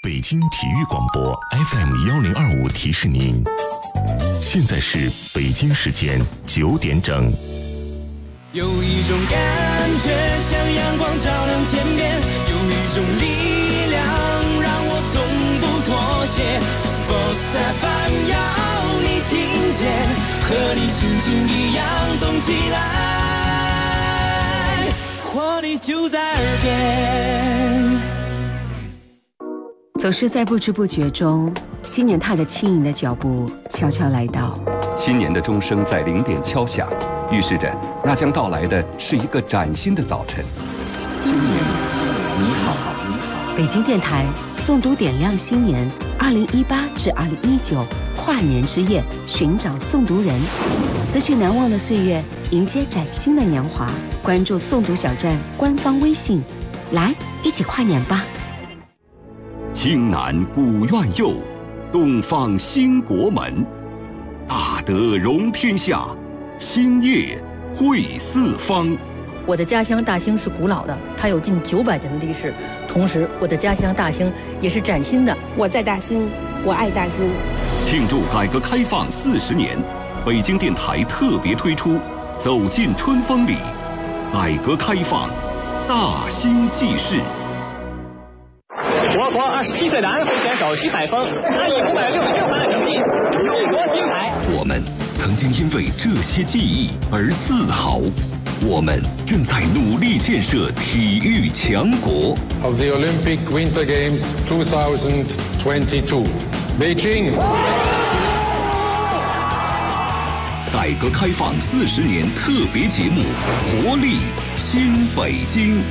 北京体育广播 FM1025提示您，现在是北京时间9点整。 有一种感觉像阳光照亮天边，有一种力量让我从不妥协。Sports FM 要你听见，和你心情一样动起来，活力就在耳边。 总是在不知不觉中，新年踏着轻盈的脚步悄悄来到。 新年的钟声在0点敲响，预示着那将到来的是一个崭新的早晨。 新年你好，你好！北京电台诵读点亮新年2018至2019跨年之夜，寻找诵读人，辞去难忘的岁月，迎接崭新的年华。关注诵读小站官方微信，来一起跨年吧！ 青南古院右，东方兴国门。大德容天下，兴业惠四方。 我的家乡大兴是古老的，它有近900年的历史。同时，我的家乡大兴也是崭新的。 我在大兴，我爱大兴。 庆祝改革开放40年，北京电台特别推出《走进春风里》，改革开放大兴纪事。 我国27岁的安徽选手徐海峰，他以566分的成绩勇夺金牌。 我们曾经因为这些记忆而自豪，我们正在努力建设体育强国。 Of the Olympic Winter Games 2022, Beijing。 改革开放40年特别节目，活力新北京。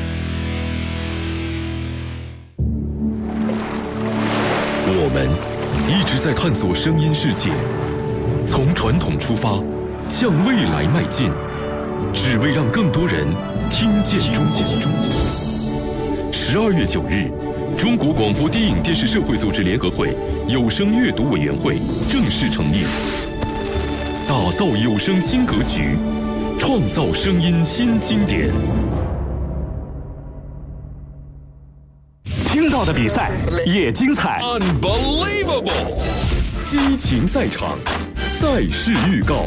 我们一直在探索声音世界，从传统出发，向未来迈进，只为让更多人听见中国。12月9日，中国广播电影电视社会组织联合会有声阅读委员会正式成立，打造有声新格局，创造声音新经典。 听到的比赛也精彩 Unbelievable！ 激情赛场，赛事预告。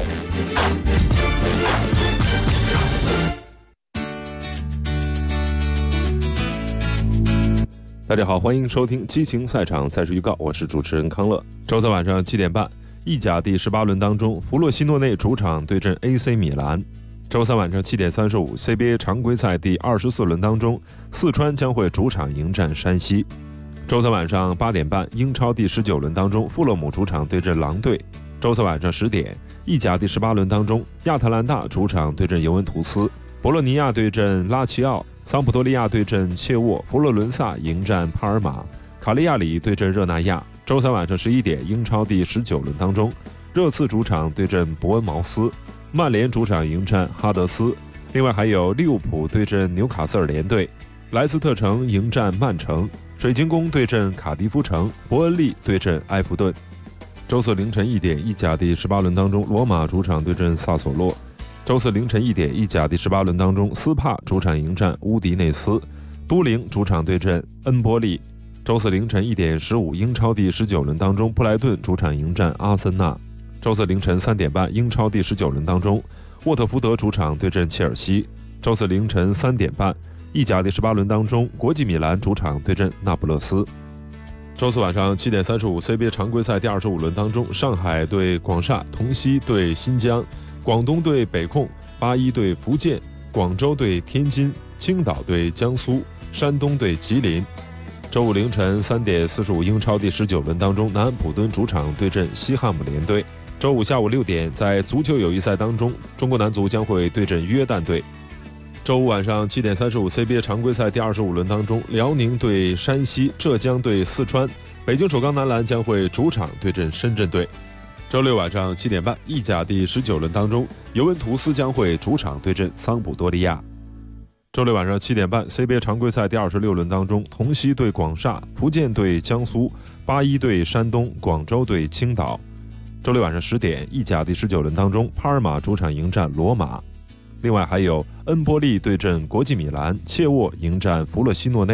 大家好，欢迎收听激情赛场赛事预告，我是主持人康乐。周三晚上7点半，意甲第18轮当中，弗洛西诺内主场对阵 AC 米兰。周三晚上7点35 CBA 常规赛第24轮当中，四川将会主场迎战山西。周三晚上8点半，英超第19轮当中，富勒姆主场对阵狼队。周三晚上10点，意甲第18轮当中，亚特兰大主场对阵尤文图斯，博洛尼亚对阵拉齐奥，桑普多利亚对阵切沃，佛罗伦萨迎战帕尔马，卡利亚里对阵热那亚。周三晚上11点，英超第19轮当中，热刺主场对阵伯恩茅斯，曼联主场迎战哈德斯。另外还有利物浦对阵纽卡斯尔联队，莱斯特城迎战曼城，水晶宫对阵卡迪夫城，伯恩利对阵埃弗顿。周四凌晨1点，意甲第18轮当中，罗马主场对阵萨索洛。周四凌晨1点，意甲第18轮当中，斯帕主场迎战乌迪内斯，都灵主场对阵恩波利。周四凌晨1点15，英超第19轮当中，布莱顿主场迎战阿森纳。周四凌晨3点半，英超第19轮当中，沃特福德主场对阵切尔西。周四凌晨3点半，意甲第18轮当中，国际米兰主场对阵那不勒斯。周四晚上7点35 CBA 常规赛第25轮当中，上海对广厦，同曦对新疆，广东对北控，81对福建，广州对天津，青岛对江苏，山东对吉林。周五凌晨3点45，英超第19轮当中，南安普敦主场对阵西汉姆联队。周五下午6点，在足球友谊赛当中，中国男足将会对阵约旦队。周五晚上7点35 CBA 常规赛第25轮当中，辽宁对山西，浙江对四川，北京首钢男篮将会主场对阵深圳队。周六晚上7点半，意甲第19轮当中，尤文图斯将会主场对阵桑普多利亚。周六晚上7点半 CBA 常规赛第26轮当中，同曦对广厦，福建对江苏，81对山东，广州对青岛。周六晚上10点，意甲第19轮当中，帕尔马主场迎战罗马。另外还有恩波利对阵国际米兰，切沃迎战弗洛西诺内，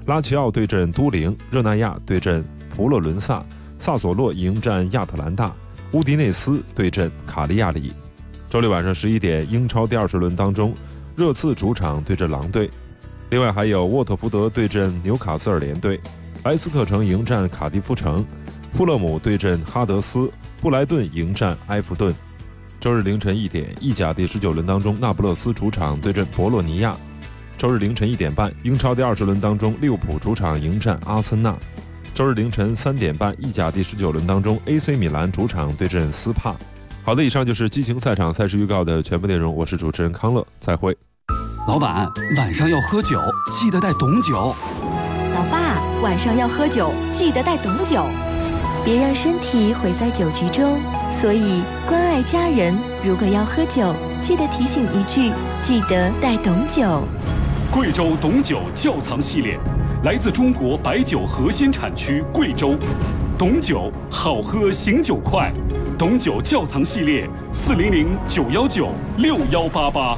拉齐奥对阵都灵，热那亚对阵佛罗伦萨，萨索洛迎战亚特兰大，乌迪内斯对阵卡利亚里。周六晚上11点，英超第20轮当中，热刺主场对阵狼队，另外还有沃特福德对阵纽卡斯尔联队，莱斯特城迎战卡迪夫城，富勒姆对阵哈德斯，布莱顿迎战埃弗顿。周日凌晨1点，意甲第19轮当中，那不勒斯主场对阵博洛尼亚。周日凌晨1点半，英超第20轮当中，利物浦主场迎战阿森纳。周日凌晨3点半，意甲第19轮当中 ，AC 米兰主场对阵斯帕。好的，以上就是激情赛场赛事预告的全部内容，我是主持人康乐，再会。 老板，晚上要喝酒，记得带董酒。 老爸，晚上要喝酒，记得带董酒，别让身体毁在酒局中。所以关爱家人，如果要喝酒，记得提醒一句，记得带董酒。 贵州董酒窖藏系列，来自中国白酒核心产区贵州。董酒好喝，醒酒快。董酒窖藏系列，400-919-6188。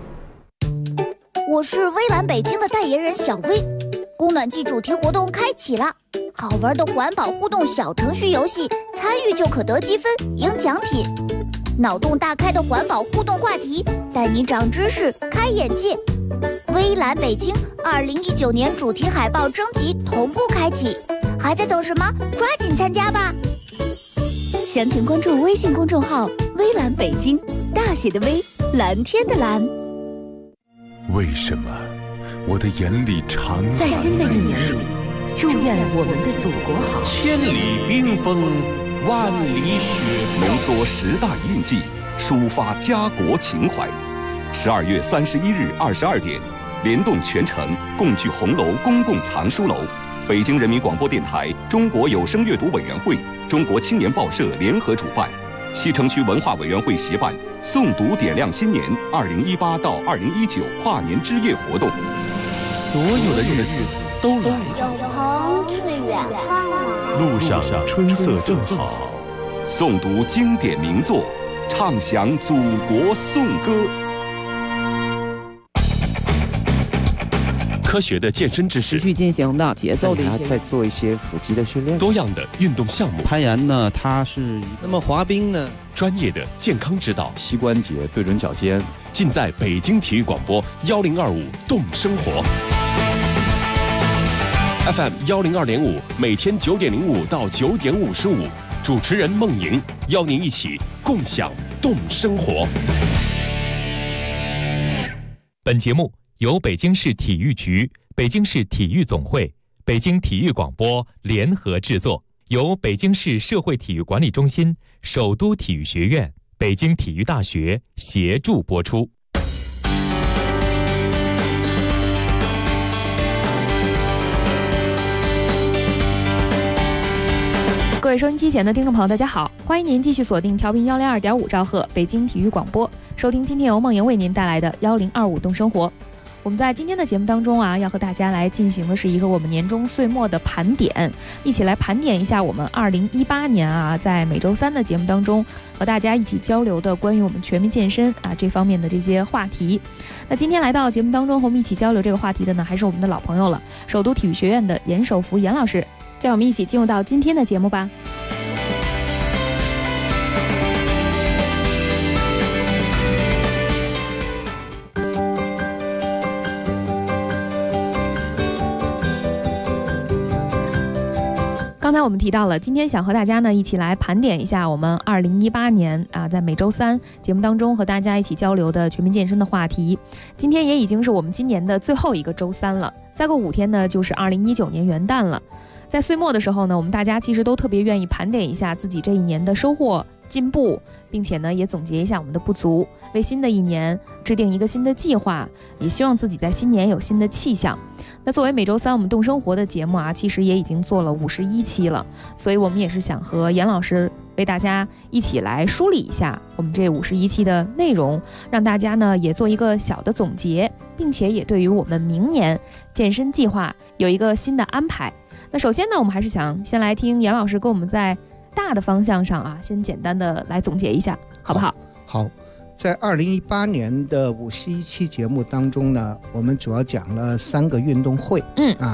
我是微蓝北京的代言人小薇。供暖季主题活动开启了，好玩的环保互动小程序游戏，参与就可得积分、赢奖品。脑洞大开的环保互动话题，带你长知识、开眼界。微蓝北京2019年主题海报征集同步开启，还在等什么？抓紧参加吧！详情关注微信公众号“微蓝北京”，大写的微，蓝天的蓝。 为什么我的眼里常在新的一年里，祝愿我们的祖国好。 千里冰封，万里雪浓缩10大印记，抒发家国情怀。12月31日22点，联动全城共聚红楼公共藏书楼，北京人民广播电台、中国有声阅读委员会、中国青年报社联合主办，西城区文化委员会协办诵读点亮新年2018到2019跨年之夜活动。 所有的日子都来了， 有朋自远方来， 路上春色正好。 诵读经典名作，唱响祖国颂歌。 科学的健身知识， 持续进行的节奏的一些， 再做一些腹肌的训练， 多样的运动项目。 攀岩呢，它是那么滑冰呢？ 专业的健康指导， 膝关节对准脚尖， 尽在北京体育广播1025动生活 FM 102.5，每天9点05到9点55，主持人孟莹邀您一起共享动生活。 本节目由北京市体育局、北京市体育总会、北京体育广播联合制作，由北京市社会体育管理中心、首都体育学院、北京体育大学协助播出。 各位收音机前的听众朋友，大家好，欢迎您继续锁定调频102.5兆赫北京体育广播，收听今天由梦莹为您带来的1025动生活。我们在今天的节目当中啊，要和大家来进行的是一个我们年终岁末的盘点，一起来盘点一下我们2018年啊，在每周三的节目当中和大家一起交流的关于我们全民健身啊这方面的这些话题。那今天来到节目当中和我们一起交流这个话题的呢，还是我们的老朋友了，首都体育学院的严守福严老师。这样我们一起进入到今天的节目吧。刚才我们提到了，今天想和大家呢一起来盘点一下我们2018年啊，在每周三节目当中和大家一起交流的全民健身的话题。今天也已经是我们今年的最后一个周三了，再过5天呢就是2019年元旦了。在岁末的时候呢，我们大家其实都特别愿意盘点一下自己这一年的收获、进步，并且呢也总结一下我们的不足，为新的一年制定一个新的计划，也希望自己在新年有新的气象。那作为每周三我们动生活的节目啊，其实也已经做了51期了，所以我们也是想和严老师为大家一起来梳理一下我们这51期的内容，让大家呢也做一个小的总结，并且也对于我们明年健身计划有一个新的安排。那首先呢，我们还是想先来听严老师跟我们在大的方向上啊，先简单的来总结一下，好不好？ 好，在2018年的51期节目当中呢，我们主要讲了3个运动会。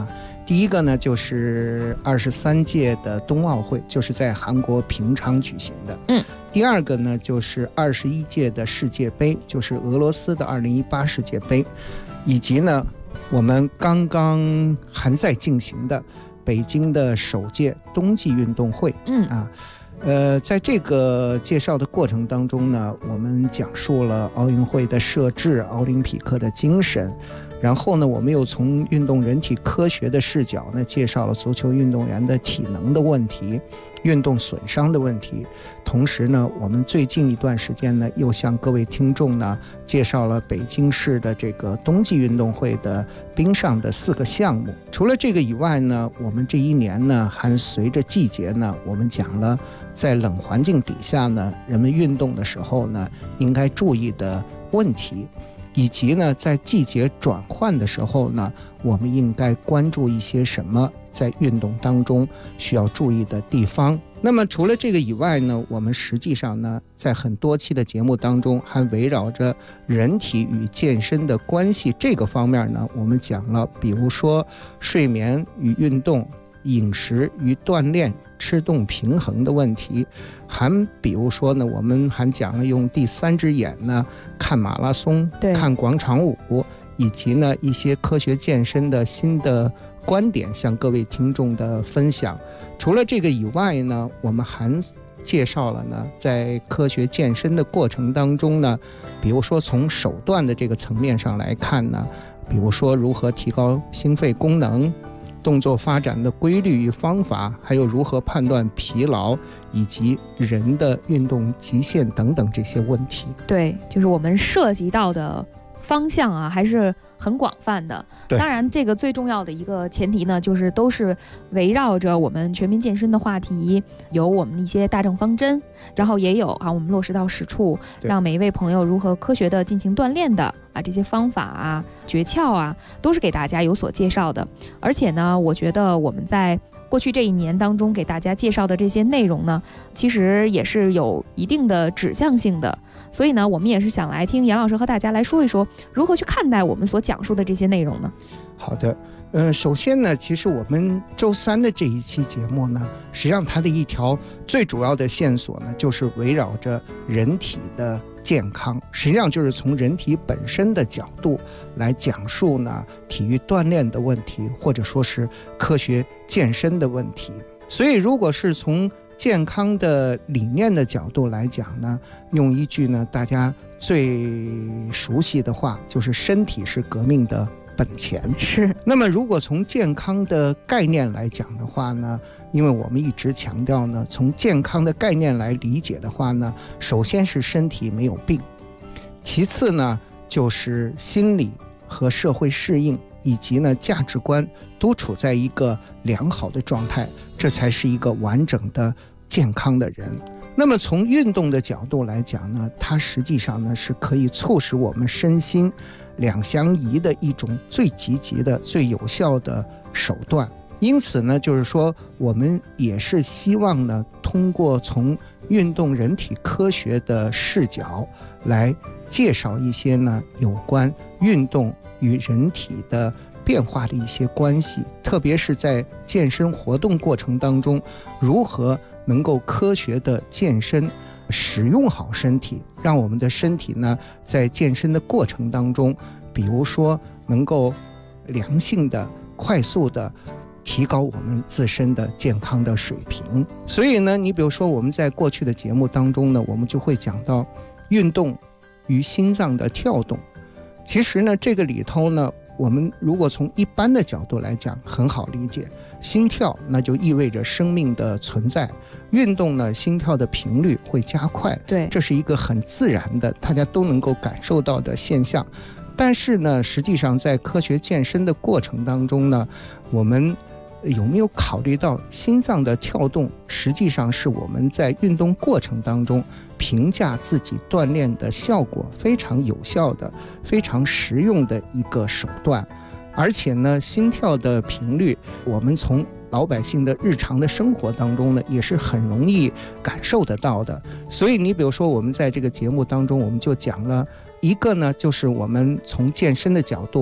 第一个呢就是23届的冬奥会，就是在韩国平昌举行的。第二个呢就是21届的世界杯，就是俄罗斯的2018世界杯，以及呢我们刚刚还在进行的北京的首届冬季运动会。在这个介绍的过程当中呢，我们讲述了奥运会的设置，奥林匹克的精神，然后呢我们又从运动人体科学的视角呢介绍了足球运动员的体能的问题，运动损伤的问题。同时呢我们最近一段时间呢又向各位听众呢介绍了北京市的这个冬季运动会的冰上的4个项目。除了这个以外呢，我们这一年呢还随着季节呢，我们讲了在冷环境底下呢人们运动的时候呢应该注意的问题，以及呢在季节转换的时候呢我们应该关注一些什么在运动当中需要注意的地方。那么除了这个以外呢，我们实际上呢在很多期的节目当中还围绕着人体与健身的关系这个方面呢，我们讲了比如说睡眠与运动，饮食与锻炼，吃动平衡的问题，还比如说呢我们还讲了用第3只眼呢看马拉松，看广场舞，以及呢一些科学健身的新的观点向各位听众的分享。除了这个以外呢，我们还介绍了呢在科学健身的过程当中呢，比如说从手段的这个层面上来看呢，比如说如何提高心肺功能，动作发展的规律与方法，还有如何判断疲劳，以及人的运动极限等等这些问题。 对，就是我们涉及到的方向啊还是很广泛的。当然这个最重要的一个前提呢，就是都是围绕着我们全民健身的话题，有我们一些大政方针，然后也有我们落实到实处，让每一位朋友如何科学的进行锻炼的这些方法啊诀窍啊都是给大家有所介绍的。而且呢我觉得我们在过去这一年当中给大家介绍的这些内容呢，其实也是有一定的指向性的，所以呢我们也是想来听严老师和大家来说一说如何去看待我们所讲述的这些内容呢。 好的，首先呢其实我们周3的这一期节目呢，实际上它的一条最主要的线索呢就是围绕着人体的健康，实际上就是从人体本身的角度来讲述呢体育锻炼的问题，或者说是科学健身的问题。所以如果是从健康的理念的角度来讲呢，用一句呢大家最熟悉的话，就是身体是革命的本钱。 是。 那么如果从健康的概念来讲的话呢，因为我们一直强调呢，从健康的概念来理解的话呢，首先是身体没有病，其次呢就是心理和社会适应以及呢价值观都处在一个良好的状态，这才是一个完整的健康的人。那么从运动的角度来讲呢，它实际上呢是可以促使我们身心两相宜的一种最积极的最有效的手段。因此呢就是说我们也是希望呢通过从运动人体科学的视角来介绍一些呢有关运动与人体的变化的一些关系，特别是在健身活动过程当中如何能够科学的健身，使用好身体，让我们的身体呢在健身的过程当中，比如说能够良性的快速的提高我们自身的健康的水平。所以呢你比如说我们在过去的节目当中呢，我们就会讲到运动与心脏的跳动。其实呢这个里头呢，我们如果从一般的角度来讲很好理解，心跳那就意味着生命的存在，运动呢心跳的频率会加快， 对， 这是一个很自然的大家都能够感受到的现象。但是呢实际上在科学健身的过程当中呢，我们有没有考虑到心脏的跳动实际上是我们在运动过程当中评价自己锻炼的效果非常有效的非常实用的一个手段。而且呢心跳的频率我们从老百姓的日常的生活当中呢也是很容易感受得到的。所以你比如说我们在这个节目当中我们就讲了一个呢，就是我们从健身的角度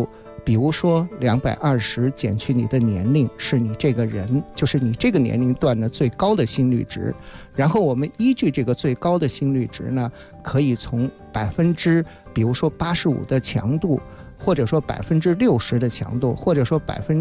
比如说220减去你的年龄，是你这个人，就是你这个年龄段的最高的心率值。然后我们依据这个最高的心率值呢，可以从比如说85%的强度，或者说60%的强度，或者说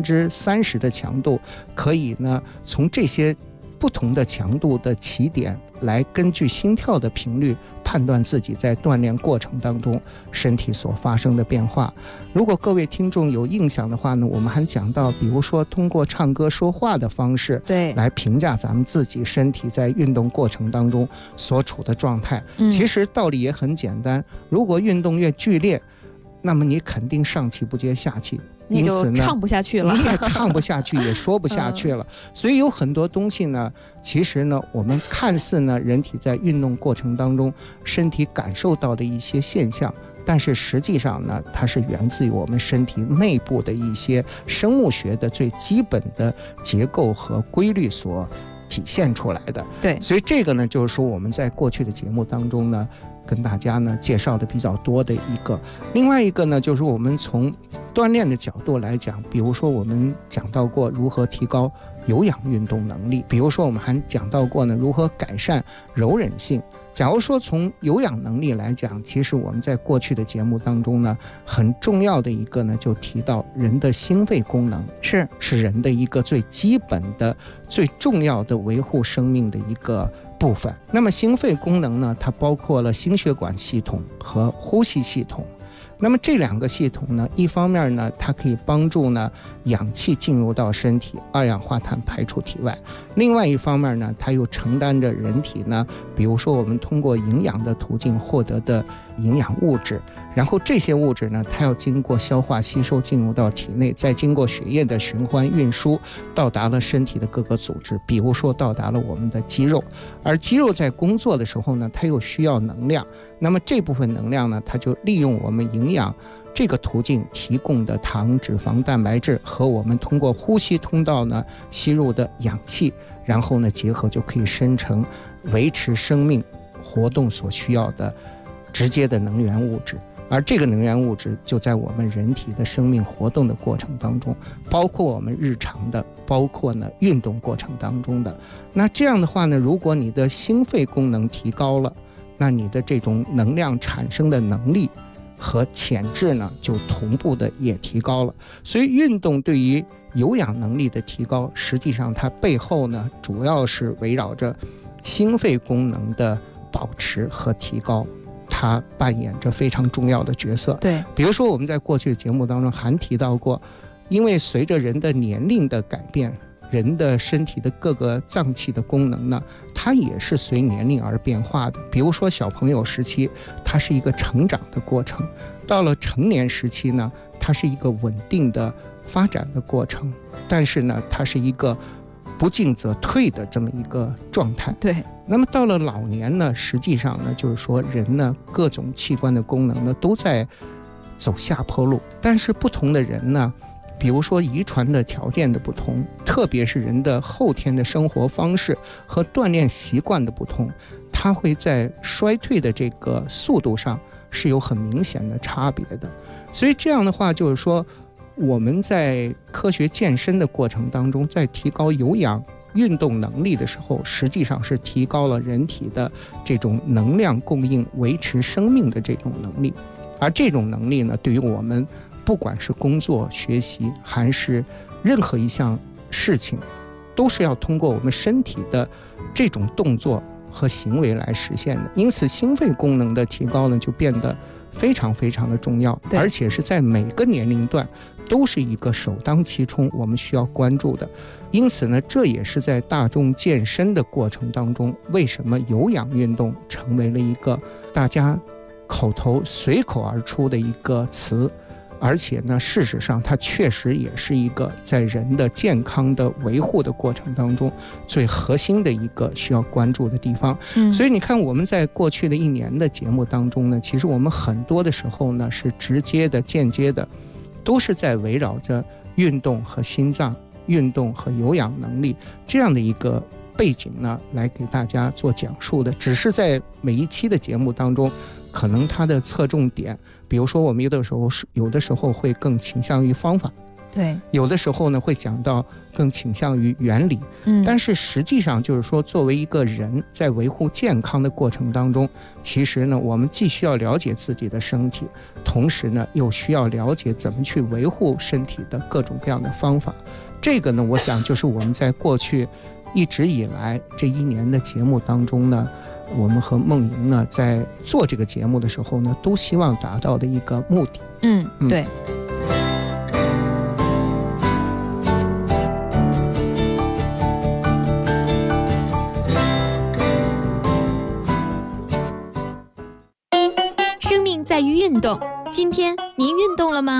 30%的强度，可以呢从这些不同的强度的起点来根据心跳的频率判断自己在锻炼过程当中身体所发生的变化。如果各位听众有印象的话呢，我们还讲到比如说通过唱歌说话的方式来评价咱们自己身体在运动过程当中所处的状态。其实道理也很简单，如果运动越剧烈，那么你肯定上气不接下气， 你就唱不下去了， 你也唱不下去也说不下去了。所以有很多东西呢，其实呢我们看似呢人体在运动过程当中身体感受到的一些现象，但是实际上呢它是源自于我们身体内部的一些生物学的最基本的结构和规律所体现出来的。 对， 所以这个呢就是说我们在过去的节目当中呢跟大家呢介绍的比较多的一个。另外一个呢就是我们从锻炼的角度来讲，比如说我们讲到过如何提高有氧运动能力，比如说我们还讲到过呢如何改善柔韧性。假如说从有氧能力来讲，其实我们在过去的节目当中呢很重要的一个呢就提到人的心肺功能是人的一个最基本的最重要的维护生命的一个部分。那么心肺功能呢，它包括了心血管系统和呼吸系统。那么这两个系统呢，一方面呢它可以帮助呢氧气进入到身体，二氧化碳排出体外，另外一方面呢它又承担着人体呢比如说我们通过营养的途径获得的营养物质，然后这些物质呢它要经过消化吸收进入到体内，再经过血液的循环运输到达了身体的各个组织，比如说到达了我们的肌肉。而肌肉在工作的时候呢它又需要能量，那么这部分能量呢它就利用我们营养这个途径提供的糖、脂肪、蛋白质和我们通过呼吸通道呢吸入的氧气，然后呢结合就可以生成维持生命活动所需要的直接的能源物质。而这个能源物质就在我们人体的生命活动的过程当中，包括我们日常的，包括呢运动过程当中的。那这样的话呢，如果你的心肺功能提高了，那你的这种能量产生的能力和潜质呢就同步的也提高了。所以运动对于有氧能力的提高，实际上它背后呢主要是围绕着心肺功能的保持和提高，它扮演着非常重要的角色。 对， 比如说我们在过去的节目当中还提到过，因为随着人的年龄的改变，人的身体的各个脏器的功能呢，它也是随年龄而变化的。比如说小朋友时期，它是一个成长的过程；到了成年时期呢，它是一个稳定的发展的过程。但是呢，它是一个不进则退的这么一个状态。 对。 那么到了老年呢，实际上呢，就是说人呢各种器官的功能呢都在走下坡路，但是不同的人呢，比如说遗传的条件的不同，特别是人的后天的生活方式和锻炼习惯的不同，它会在衰退的这个速度上是有很明显的差别的。所以这样的话就是说，我们在科学健身的过程当中，在提高有氧运动能力的时候，实际上是提高了人体的这种能量供应、维持生命的这种能力。而这种能力呢，对于我们不管是工作、学习还是任何一项事情，都是要通过我们身体的这种动作和行为来实现的。因此心肺功能的提高呢，就变得非常非常的重要，而且是在每个年龄段都是一个首当其冲我们需要关注的。因此呢，这也是在大众健身的过程当中，为什么有氧运动成为了一个大家口头随口而出的一个词，而且呢，事实上它确实也是一个在人的健康的维护的过程当中最核心的一个需要关注的地方。所以你看我们在过去的1年的节目当中呢，其实我们很多的时候呢是直接的、间接的，都是在围绕着运动和心脏、运动和有氧能力这样的一个背景呢来给大家做讲述的。只是在每一期的节目当中可能它的侧重点，比如说我们有的时候会更倾向于方法， 对， 有的时候呢会讲到更倾向于原理，但是实际上就是说，作为一个人在维护健康的过程当中，其实呢我们既需要了解自己的身体，同时呢又需要了解怎么去维护身体的各种各样的方法。这个呢我想就是我们在过去一直以来这1年的节目当中呢，我们和梦莹呢在做这个节目的时候呢，都希望达到的一个目的。 对。 生命在于运动，今天您运动了吗？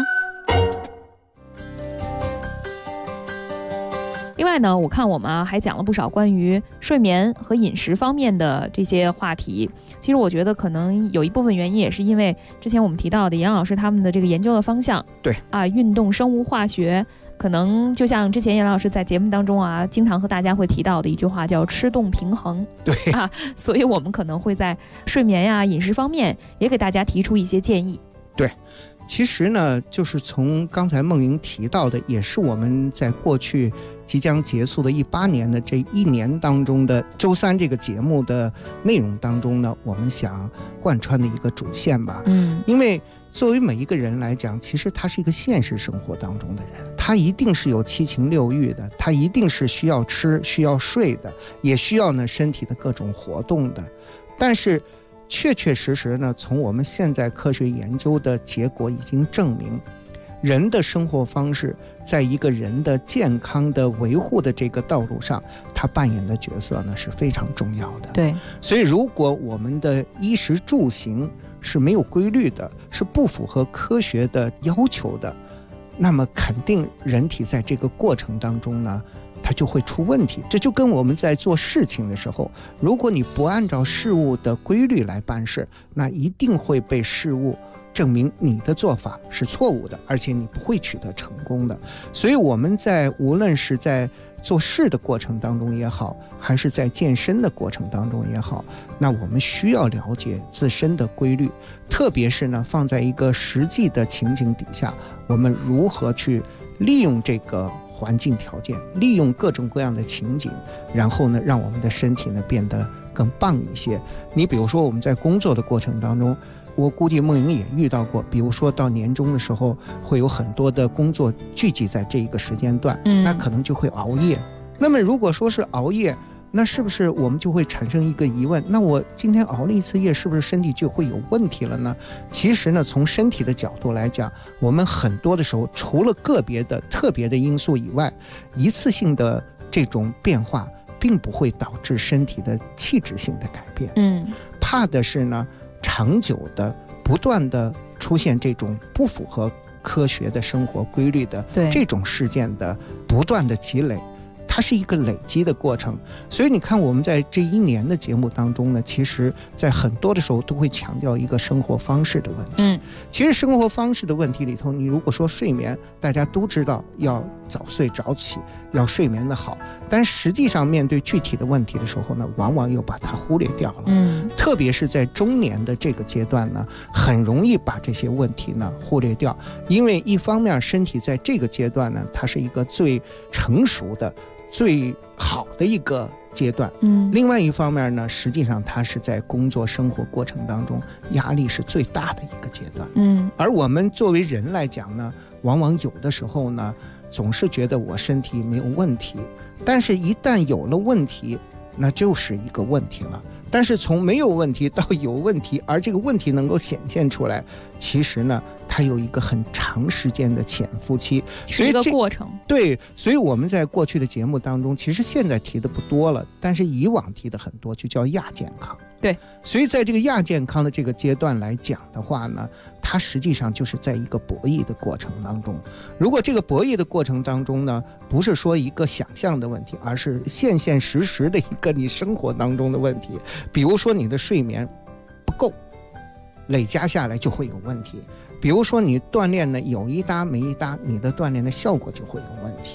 另外呢，我看我们还讲了不少关于睡眠和饮食方面的这些话题。其实我觉得可能有一部分原因也是因为之前我们提到的严老师他们的这个研究的方向， 对啊，运动生物化学，可能就像之前严老师在节目当中啊，经常和大家会提到的一句话叫吃动平衡， 对啊，所以我们可能会在睡眠呀、饮食方面也给大家提出一些建议。 对。其实呢，就是从刚才梦莹提到的，也是我们在过去即将结束的18年的这1年当中的周3这个节目的内容当中呢，我们想贯穿的一个主线吧。因为作为每一个人来讲，其实他是一个现实生活当中的人，他一定是有7情6欲的，他一定是需要吃、需要睡的，也需要呢身体的各种活动的。但是确确实实呢，从我们现在科学研究的结果已经证明，人的生活方式在一个人的健康的维护的这个道路上，他扮演的角色呢是非常重要的。 对， 所以如果我们的衣食住行是没有规律的，是不符合科学的要求的，那么肯定人体在这个过程当中呢，它就会出问题。这就跟我们在做事情的时候，如果你不按照事物的规律来办事，那一定会被事物证明你的做法是错误的，而且你不会取得成功的。所以我们无论是在做事的过程当中也好，还是在健身的过程当中也好，那我们需要了解自身的规律，特别是呢放在一个实际的情景底下，我们如何去利用这个环境条件，利用各种各样的情景，然后呢让我们的身体呢变得更棒一些。你比如说我们在工作的过程当中，我估计梦莹也遇到过，比如说到年终的时候，会有很多的工作聚集在这一个时间段，那可能就会熬夜。那么如果说是熬夜，那是不是我们就会产生一个疑问，那我今天熬了一次夜，是不是身体就会有问题了呢？其实呢，从身体的角度来讲，我们很多的时候除了个别的特别的因素以外，一次性的这种变化并不会导致身体的器质性的改变。怕的是呢长久的不断的出现这种不符合科学的生活规律的这种事件的不断的积累，它是一个累积的过程。所以你看我们在这1年的节目当中呢，其实在很多的时候都会强调一个生活方式的问题。其实生活方式的问题里头，你如果说睡眠，大家都知道要早睡早起，要睡眠的好，但实际上面对具体的问题的时候呢，往往又把它忽略掉了。特别是在中年的这个阶段呢，很容易把这些问题呢忽略掉。因为一方面身体在这个阶段呢，它是一个最成熟的最好的一个阶段，另外一方面呢，实际上它是在工作生活过程当中压力是最大的一个阶段。而我们作为人来讲呢，往往有的时候呢总是觉得我身体没有问题，但是一旦有了问题，那就是一个问题了。但是从没有问题到有问题，而这个问题能够显现出来，其实呢它有一个很长时间的潜伏期， 是一个过程。 对，所以我们在过去的节目当中，其实现在提的不多了，但是以往提的很多，就叫亚健康。 对， 所以在这个亚健康的这个阶段来讲的话呢，它实际上就是在一个博弈的过程当中。如果这个博弈的过程当中呢，不是说一个想象的问题，而是现现实实的一个你生活当中的问题。比如说你的睡眠不够，累加下来就会有问题。比如说你锻炼呢有一搭没一搭，你的锻炼的效果就会有问题。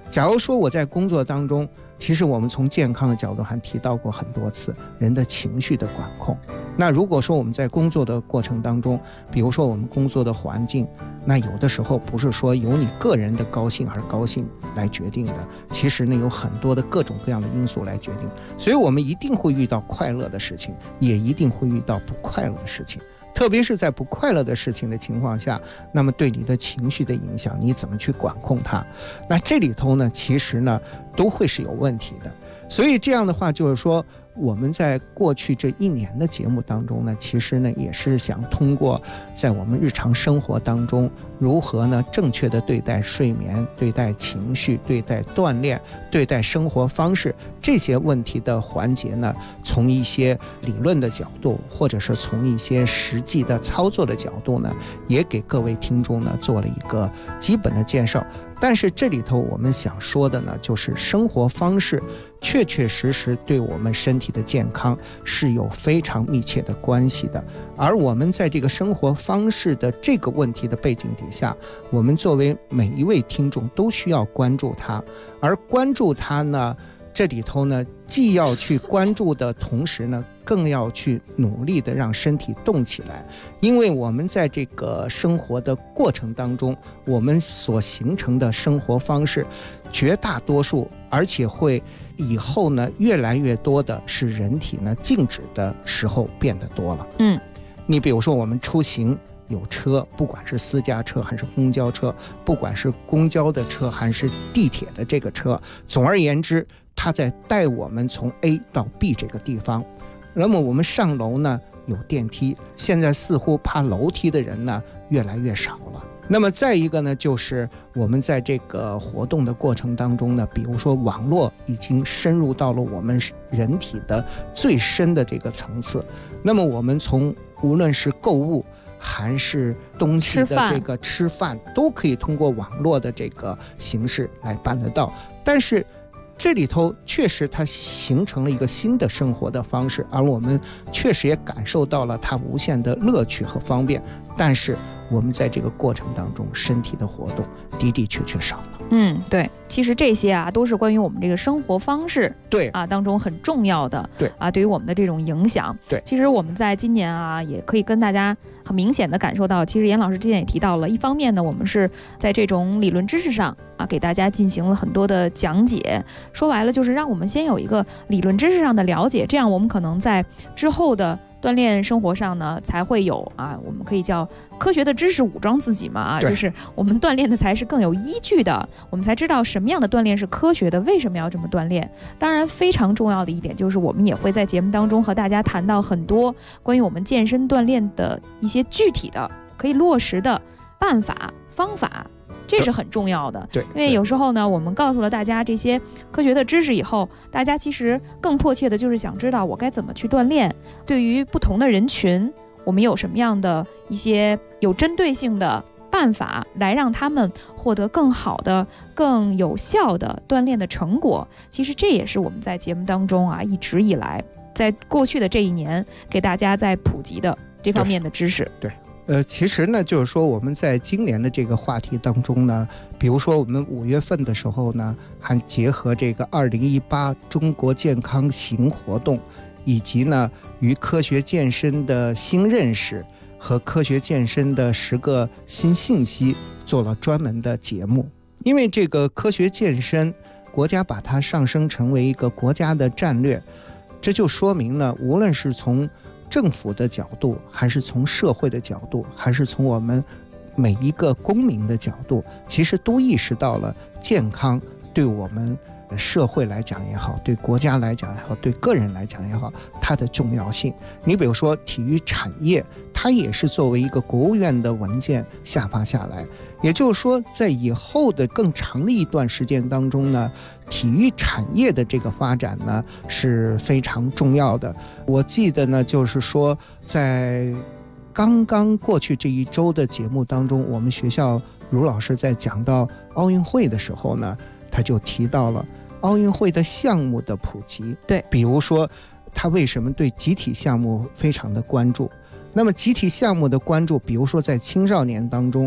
假如说我在工作当中，其实我们从健康的角度还提到过很多次人的情绪的管控。那如果说我们在工作的过程当中，比如说我们工作的环境，那有的时候不是说由你个人的高兴而高兴来决定的，其实呢有很多的各种各样的因素来决定。所以我们一定会遇到快乐的事情，也一定会遇到不快乐的事情。特别是在不快乐的事情的情况下，那么对你的情绪的影响，你怎么去管控它？那这里头呢，其实呢都会是有问题的。所以这样的话，就是说我们在过去这1年的节目当中呢，其实呢也是想通过在我们日常生活当中，如何呢正确的对待睡眠、对待情绪、对待锻炼、对待生活方式这些问题的环节呢，从一些理论的角度，或者是从一些实际的操作的角度呢，也给各位听众呢做了一个基本的介绍。但是这里头我们想说的呢，就是生活方式确确实实对我们身体的健康是有非常密切的关系的。而我们在这个生活方式的这个问题的背景底下，我们作为每一位听众都需要关注它。而关注它呢，这里头呢既要去关注的同时呢，更要去努力的让身体动起来。因为我们在这个生活的过程当中，我们所形成的生活方式绝大多数，而且会以后呢越来越多的是人体呢静止的时候变得多了。你比如说我们出行有车，不管是私家车还是公交车，不管是公交的车还是地铁的这个车，总而言之它在带我们从 A 到 B 这个地方。那么我们上楼呢有电梯，现在似乎爬楼梯的人呢越来越少了。那么再一个呢，就是我们在这个活动的过程当中呢，比如说网络已经深入到了我们人体的最深的这个层次。那么我们从无论是购物还是东西的这个吃饭，都可以通过网络的这个形式来办得到。但是这里头确实它形成了一个新的生活的方式，而我们确实也感受到了它无限的乐趣和方便。但是我们在这个过程当中，身体的活动的的确确少了。 对，其实这些啊都是关于我们这个生活方式当中很重要的，对于我们的这种影响。其实我们在今年啊也可以跟大家很明显的感受到，其实严老师之前也提到了，一方面呢，我们是在这种理论知识上给大家进行了很多的讲解，说白了就是让我们先有一个理论知识上的了解，这样我们可能在之后的锻炼生活上呢才会有我们可以叫科学的知识武装自己嘛就是我们锻炼的才是更有依据的，我们才知道什么样的锻炼是科学的，为什么要这么锻炼。当然非常重要的一点就是我们也会在节目当中和大家谈到很多关于我们健身锻炼的一些具体的可以落实的办法方法，这是很重要的。因为有时候呢我们告诉了大家这些科学的知识以后，大家其实更迫切的就是想知道我该怎么去锻炼，对于不同的人群我们有什么样的一些有针对性的办法来让他们获得更好的更有效的锻炼的成果。其实这也是我们在节目当中一直以来在过去的这1年给大家在普及的这方面的知识。 其实呢就是说我们在今年的这个话题当中呢，比如说我们5月份的时候呢，还结合这个2018中国健康行活动，以及呢与科学健身的新认识和科学健身的10个新信息做了专门的节目。因为这个科学健身国家把它上升成为一个国家的战略，这就说明呢，无论是从政府的角度，还是从社会的角度，还是从我们每一个公民的角度，其实都意识到了健康对我们社会来讲也好，对国家来讲也好，对个人来讲也好，它的重要性。你比如说体育产业，它也是作为一个国务院的文件下发下来，也就是说在以后的更长的一段时间当中呢，体育产业的这个发展呢是非常重要的。我记得呢就是说在刚刚过去这1周的节目当中，我们学校卢老师在讲到奥运会的时候呢，他就提到了奥运会的项目的普及。比如说他为什么对集体项目非常的关注。那么集体项目的关注，比如说在青少年当中，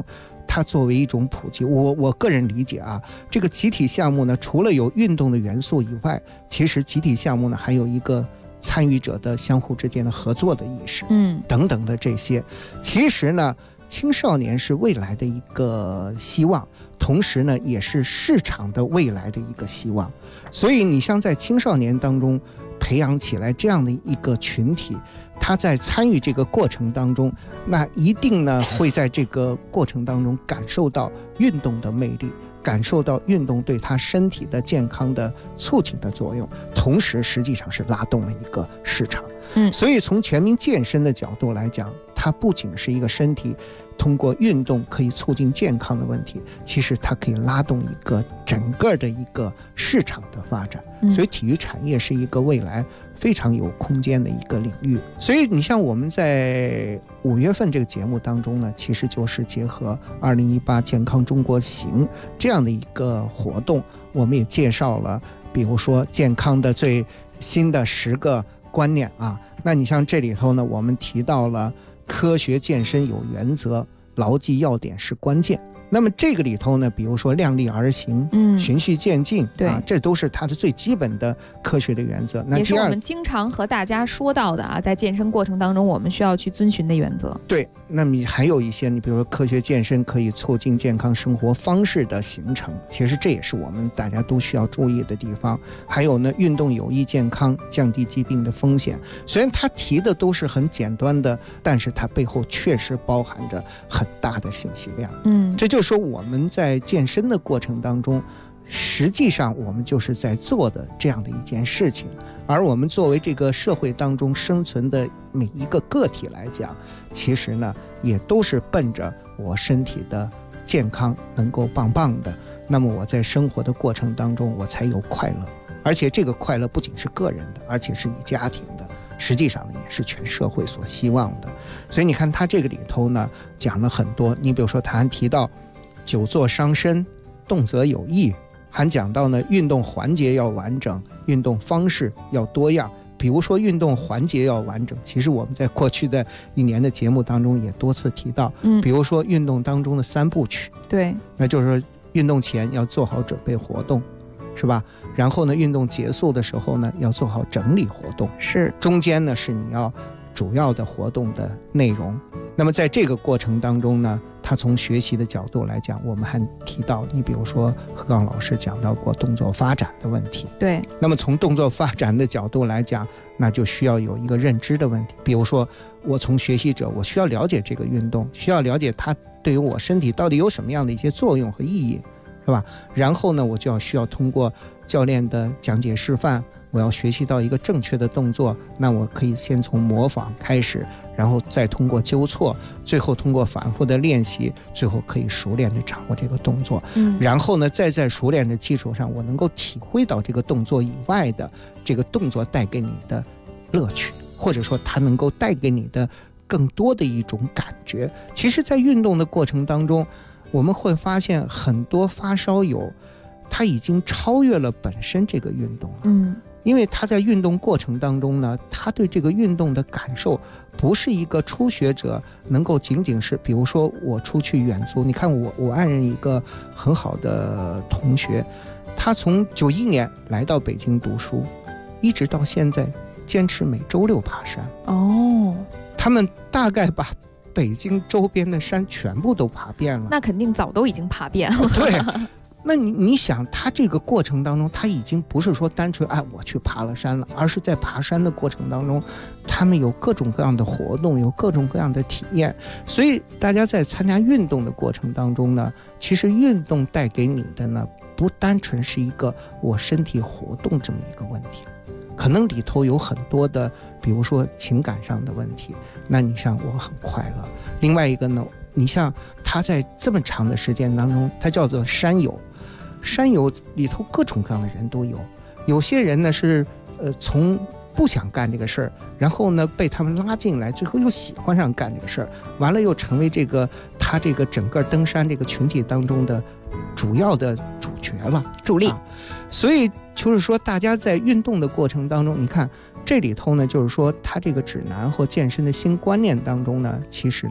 它作为一种普及，我个人理解啊，这个集体项目呢，除了有运动的元素以外，其实集体项目呢还有一个参与者的相互之间的合作的意识，等等的这些。其实呢，青少年是未来的一个希望，同时呢，也是市场的未来的一个希望。所以你像在青少年当中培养起来这样的一个群体，他在参与这个过程当中，那一定呢会在这个过程当中感受到运动的魅力，感受到运动对他身体的健康的促进的作用，同时实际上是拉动了一个市场。所以从全民健身的角度来讲，它不仅是一个身体通过运动可以促进健康的问题，其实它可以拉动一个整个的一个市场的发展。所以体育产业是一个未来非常有空间的一个领域。所以你像我们在5月份这个节目当中呢，其实就是结合2018健康中国行这样的一个活动，我们也介绍了比如说健康的最新的10个观念啊。那你像这里头呢，我们提到了科学健身有原则，牢记要点是关键。那么这个里头呢，比如说量力而行，循序渐进，啊，这都是它的最基本的科学的原则。那也是我们经常和大家说到的啊，在健身过程当中我们需要去遵循的原则。 对，那么还有一些，你比如说科学健身可以促进健康生活方式的形成，其实这也是我们大家都需要注意的地方。还有呢，运动有益健康，降低疾病的风险。虽然他提的都是很简单的，但是它背后确实包含着很大的信息量。这就是说我们在健身的过程当中，实际上我们就是在做的这样的一件事情。而我们作为这个社会当中生存的每一个个体来讲，其实呢也都是奔着我身体的健康能够棒棒的，那么我在生活的过程当中我才有快乐。而且这个快乐不仅是个人的，而且是你家庭的，实际上呢也是全社会所希望的。所以你看他这个里头呢讲了很多，你比如说他还提到久坐伤身，动则有益，还讲到呢运动环节要完整，运动方式要多样。比如说运动环节要完整，其实我们在过去的1年的节目当中也多次提到，比如说运动当中的3部曲， 对， 那就是说运动前要做好准备活动，是吧？然后呢运动结束的时候呢要做好整理活动， 是中间呢是你要主要的活动的内容。那么在这个过程当中呢，他从学习的角度来讲，我们还提到，你比如说何刚老师讲到过动作发展的问题， 对， 那么从动作发展的角度来讲，那就需要有一个认知的问题。比如说我从学习者，我需要了解这个运动，需要了解它对于我身体到底有什么样的一些作用和意义，是吧？然后呢我就需要通过教练的讲解示范，我要学习到一个正确的动作，那我可以先从模仿开始，然后再通过纠错，最后通过反复的练习，最后可以熟练地掌握这个动作。然后呢再在熟练的基础上，我能够体会到这个动作以外的这个动作带给你的乐趣，或者说它能够带给你的更多的一种感觉。其实在运动的过程当中，我们会发现很多发烧友他已经超越了本身这个运动了。因为他在运动过程当中呢，他对这个运动的感受不是一个初学者能够仅仅是，比如说我出去远足，你看我爱人一个很好的同学，他从91年来到北京读书，一直到现在坚持每周6爬山。他们大概把北京周边的山全部都爬遍了。 那肯定早都已经爬遍了。 对。那你想，他这个过程当中，他已经不是说单纯我去爬了山了，而是在爬山的过程当中，他们有各种各样的活动，有各种各样的体验。所以大家在参加运动的过程当中呢，其实运动带给你的呢，不单纯是一个我身体活动这么一个问题，可能里头有很多的，比如说情感上的问题。那你像我很快乐，另外一个呢，你像他在这么长的时间当中，他叫做山友。山友里头各种各样的人都有，有些人呢是从不想干这个事儿，然后呢被他们拉进来，最后又喜欢上干这个事儿，完了又成为他这个整个登山这个群体当中的主要的主角了， 主力。 所以就是说大家在运动的过程当中，你看这里头呢，就是说他这个指南或健身的新观念当中呢，其实呢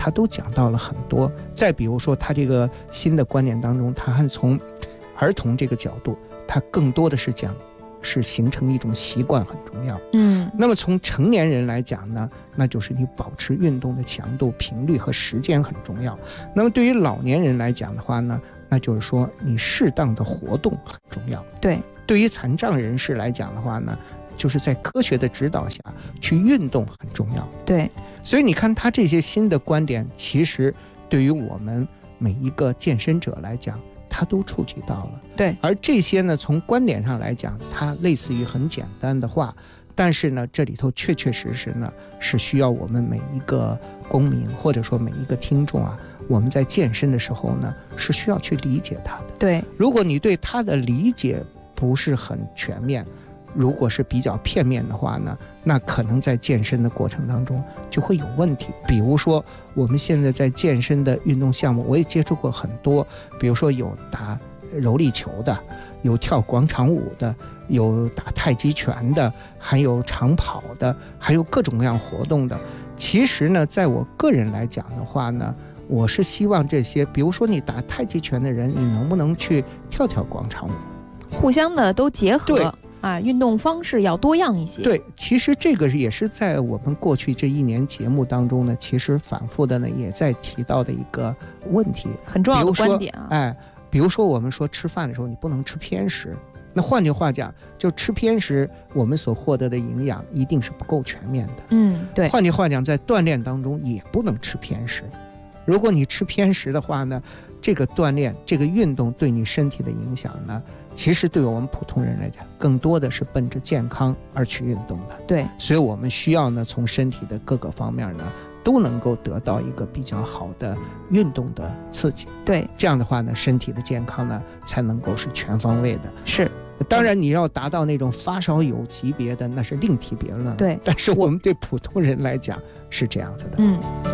他都讲到了很多。再比如说他这个新的观点当中，他还从儿童这个角度，他更多的是讲是形成一种习惯很重要。那么从成年人来讲呢，那就是你保持运动的强度、频率和时间很重要。那么对于老年人来讲的话呢，那就是说你适当的活动很重要。对于残障人士来讲的话呢，就是在科学的指导下去运动很重要。所以你看他这些新的观点，其实对于我们每一个健身者来讲，他都触及到了。而这些呢，从观点上来讲，它类似于很简单的话，但是呢，这里头确确实实呢，是需要我们每一个公民或者说每一个听众啊，我们在健身的时候呢，是需要去理解它的。如果你对它的理解不是很全面，如果是比较片面的话呢，那可能在健身的过程当中就会有问题。比如说我们现在在健身的运动项目，我也接触过很多，比如说有打柔力球的，有跳广场舞的，有打太极拳的，还有长跑的，还有各种各样活动的。其实呢，在我个人来讲的话呢，我是希望这些，比如说你打太极拳的人，你能不能去跳跳广场舞， 互相的都结合。运动方式要多样一些。 其实这个也是在我们过去这1年节目当中呢，其实反复的呢也在提到的一个问题， 很重要的观点比如说我们说吃饭的时候你不能吃偏食，那换句话讲，就吃偏食，我们所获得的营养一定是不够全面的。换句话讲，在锻炼当中也不能吃偏食。如果你吃偏食的话呢，这个锻炼这个运动对你身体的影响呢，其实对我们普通人来讲，更多的是奔着健康而去运动的。所以我们需要呢，从身体的各个方面呢，都能够得到一个比较好的运动的刺激。这样的话呢，身体的健康呢，才能够是全方位的。当然你要达到那种发烧友级别的，那是另提别论了。但是我们对普通人来讲是这样子的。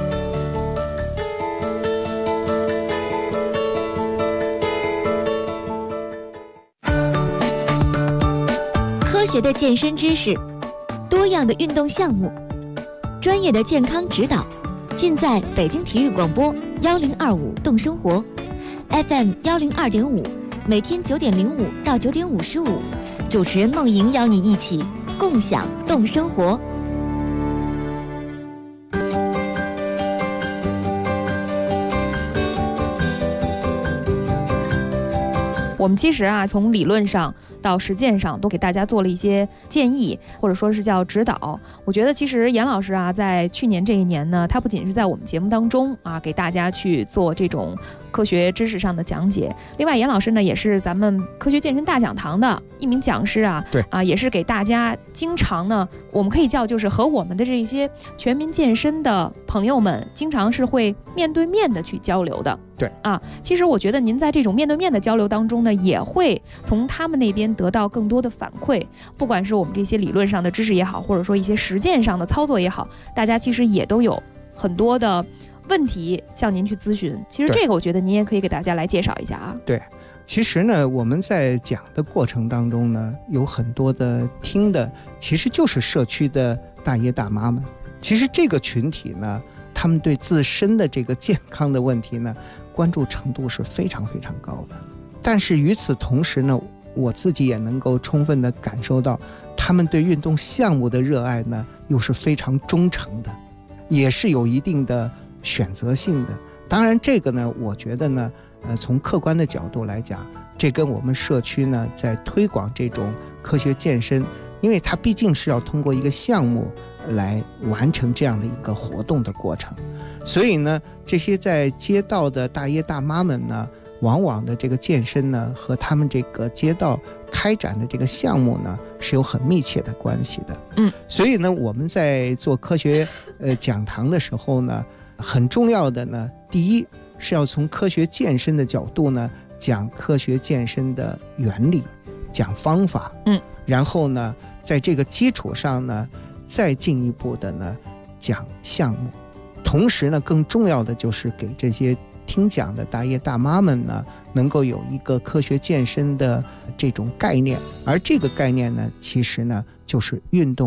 科学的健身知识，多样的运动项目，专业的健康指导，尽在北京体育广播1025动生活 FM 102.5，每天9点05到9点55，主持人梦莹邀你一起共享动生活。 我们其实从理论上到实践上都给大家做了一些建议，或者说是叫指导。我觉得其实严老师在去年这一年呢，他不仅是在我们节目当中给大家去做这种科学知识上的讲解，另外严老师呢也是咱们科学健身大讲堂的一名讲师也是给大家经常呢，我们可以叫就是和我们的这些全民健身的朋友们经常是会面对面的去交流的。其实我觉得您在这种面对面的交流当中呢，也会从他们那边得到更多的反馈，不管是我们这些理论上的知识也好，或者说一些实践上的操作也好，大家其实也都有很多的问题向您去咨询。其实这个我觉得您也可以给大家来介绍一下其实呢，我们在讲的过程当中呢，有很多的听的其实就是社区的大爷大妈们。其实这个群体呢，他们对自身的这个健康的问题呢，关注程度是非常非常高的。但是与此同时呢，我自己也能够充分的感受到，他们对运动项目的热爱呢，又是非常忠诚的，也是有一定的选择性的。当然这个呢，我觉得呢，从客观的角度来讲，这跟我们社区呢在推广这种科学健身，因为它毕竟是要通过一个项目来完成这样的一个活动的过程，所以呢，这些在街道的大爷大妈们呢，往往的这个健身呢，和他们这个街道开展的这个项目呢，是有很密切的关系的。所以呢，我们在做科学讲堂的时候呢，很重要的呢，第一是要从科学健身的角度呢，讲科学健身的原理，讲方法，然后呢，在这个基础上呢，再进一步的呢，讲项目。同时呢，更重要的就是给这些听讲的大爷大妈们呢，能够有一个科学健身的这种概念，而这个概念呢，其实呢，就是运动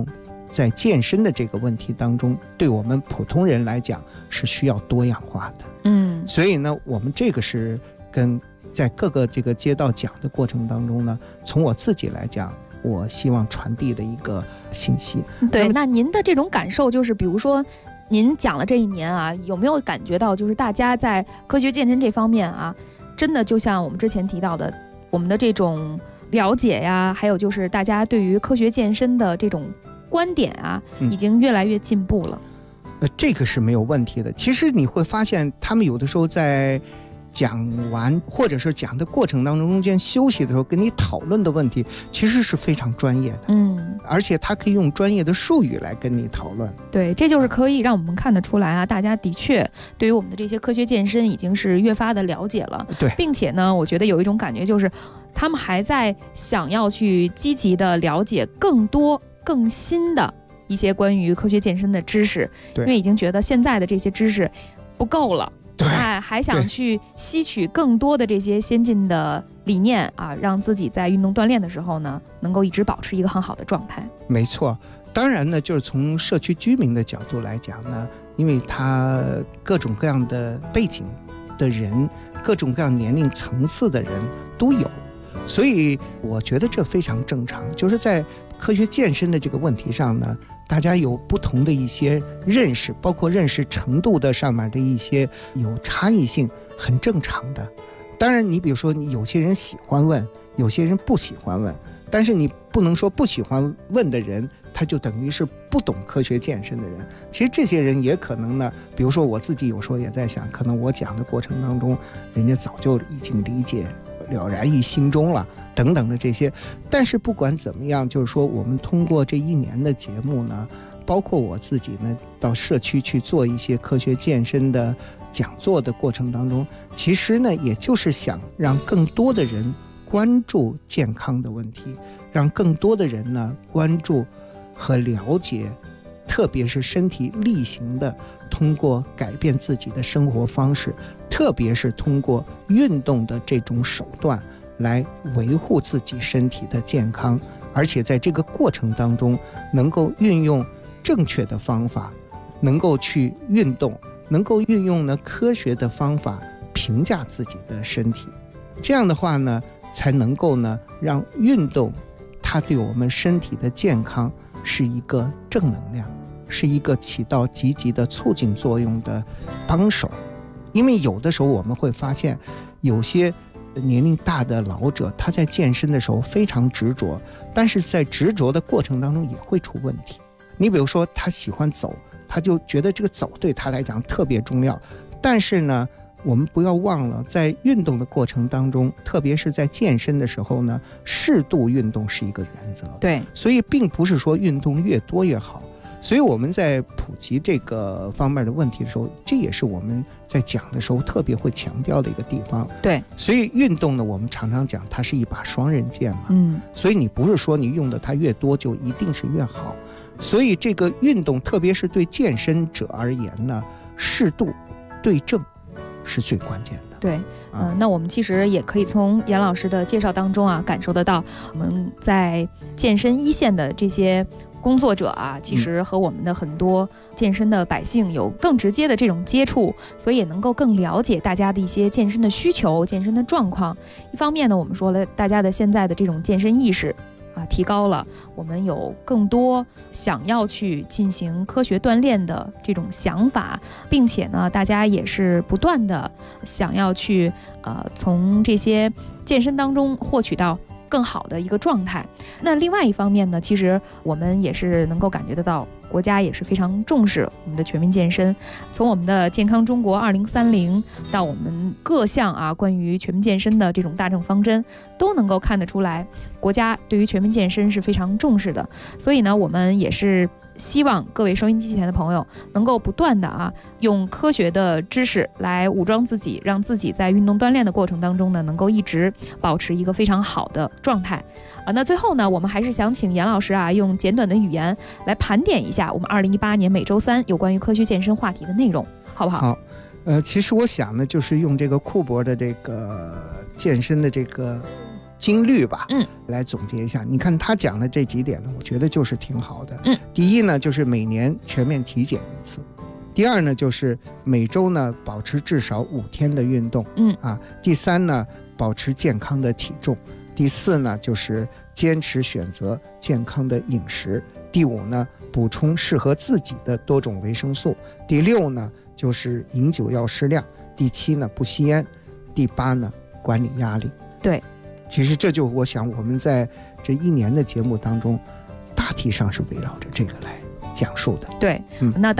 在健身的这个问题当中，对我们普通人来讲是需要多样化的。所以呢，我们这个是跟在各个这个街道讲的过程当中呢，从我自己来讲，我希望传递的一个信息。 对，那您的这种感受就是，比如说您讲了这一年啊，有没有感觉到就是大家在科学健身这方面啊，真的就像我们之前提到的，我们的这种了解呀，还有就是大家对于科学健身的这种观点啊，已经越来越进步了。 这个是没有问题的。其实你会发现，他们有的时候在讲完或者是讲的过程当中，中间休息的时候跟你讨论的问题，其实是非常专业的。而且他可以用专业的术语来跟你讨论。 对，这就是可以让我们看得出来啊，大家的确对于我们的这些科学健身已经是越发的了解了。 对， 并且呢，我觉得有一种感觉就是，他们还在想要去积极的了解更多更新的一些关于科学健身的知识，因为已经觉得现在的这些知识不够了，还想去吸取更多的这些先进的理念啊，让自己在运动锻炼的时候呢，能够一直保持一个很好的状态。 没错，当然呢，就是从社区居民的角度来讲呢，因为他各种各样的背景的人，各种各样年龄层次的人都有，所以我觉得这非常正常。就是在科学健身的这个问题上呢，大家有不同的一些认识，包括认识程度的上面的一些有差异性，很正常的。当然你比如说，你有些人喜欢问，有些人不喜欢问，但是你不能说不喜欢问的人他就等于是不懂科学健身的人。其实这些人也可能呢，比如说我自己有时候也在想，可能我讲的过程当中，人家早就已经理解了然于心中了等等的这些。但是不管怎么样，就是说我们通过这一年的节目呢，包括我自己呢，到社区去做一些科学健身的讲座的过程当中，其实呢也就是想让更多的人关注健康的问题，让更多的人呢关注和了解，特别是身体力行的通过改变自己的生活方式，特别是通过运动的这种手段来维护自己身体的健康，而且在这个过程当中能够运用正确的方法，能够去运动，能够运用呢科学的方法评价自己的身体。这样的话呢，才能够呢让运动它对我们身体的健康是一个正能量，是一个起到积极的促进作用的帮手。因为有的时候我们会发现，有些年龄大的老者，他在健身的时候非常执着，但是在执着的过程当中也会出问题。你比如说他喜欢走，他就觉得这个走对他来讲特别重要，但是呢我们不要忘了，在运动的过程当中，特别是在健身的时候呢，适度运动是一个原则。 对， 所以并不是说运动越多越好。所以我们在普及这个方面的问题的时候，这也是我们在讲的时候特别会强调的一个地方。 对， 所以运动呢，我们常常讲它是一把双刃剑嘛。所以你不是说你用的它越多就一定是越好。所以这个运动，特别是对健身者而言呢，适度对症是最关键的。 对，那我们其实也可以从严老师的介绍当中啊，感受得到我们在健身一线的这些工作者啊，其实和我们的很多健身的百姓有更直接的这种接触，所以也能够更了解大家的一些健身的需求、健身的状况。一方面呢，我们说了大家的现在的这种健身意识提高了，我们有更多想要去进行科学锻炼的这种想法，并且呢，大家也是不断的想要去从这些健身当中获取到更好的一个状态。那另外一方面呢，其实我们也是能够感觉得到，国家也是非常重视我们的全民健身。从我们的健康中国2030到我们各项关于全民健身的这种大政方针，都能够看得出来，国家对于全民健身是非常重视的。所以呢，我们也是希望各位收音机前的朋友能够不断的用科学的知识来武装自己，让自己在运动锻炼的过程当中呢，能够一直保持一个非常好的状态。那最后呢，我们还是想请严老师用简短的语言来盘点一下我们2018年每周3有关于科学健身话题的内容，好不好？ 好，其实我想呢，就是用这个库珀的这个健身的这个金律吧，来总结一下。你看他讲的这几点呢，我觉得就是挺好的。第一呢，就是每年全面体检一次；第二呢，就是每周呢保持至少5天的运动，第三呢，保持健康的体重；第四呢，就是坚持选择健康的饮食；第五呢，补充适合自己的多种维生素；第六呢，就是饮酒要适量；第七呢，不吸烟；第八呢，管理压力。 对， 其实这就我想我们在这1年的节目当中，大体上是围绕着这个来讲述的。 对，那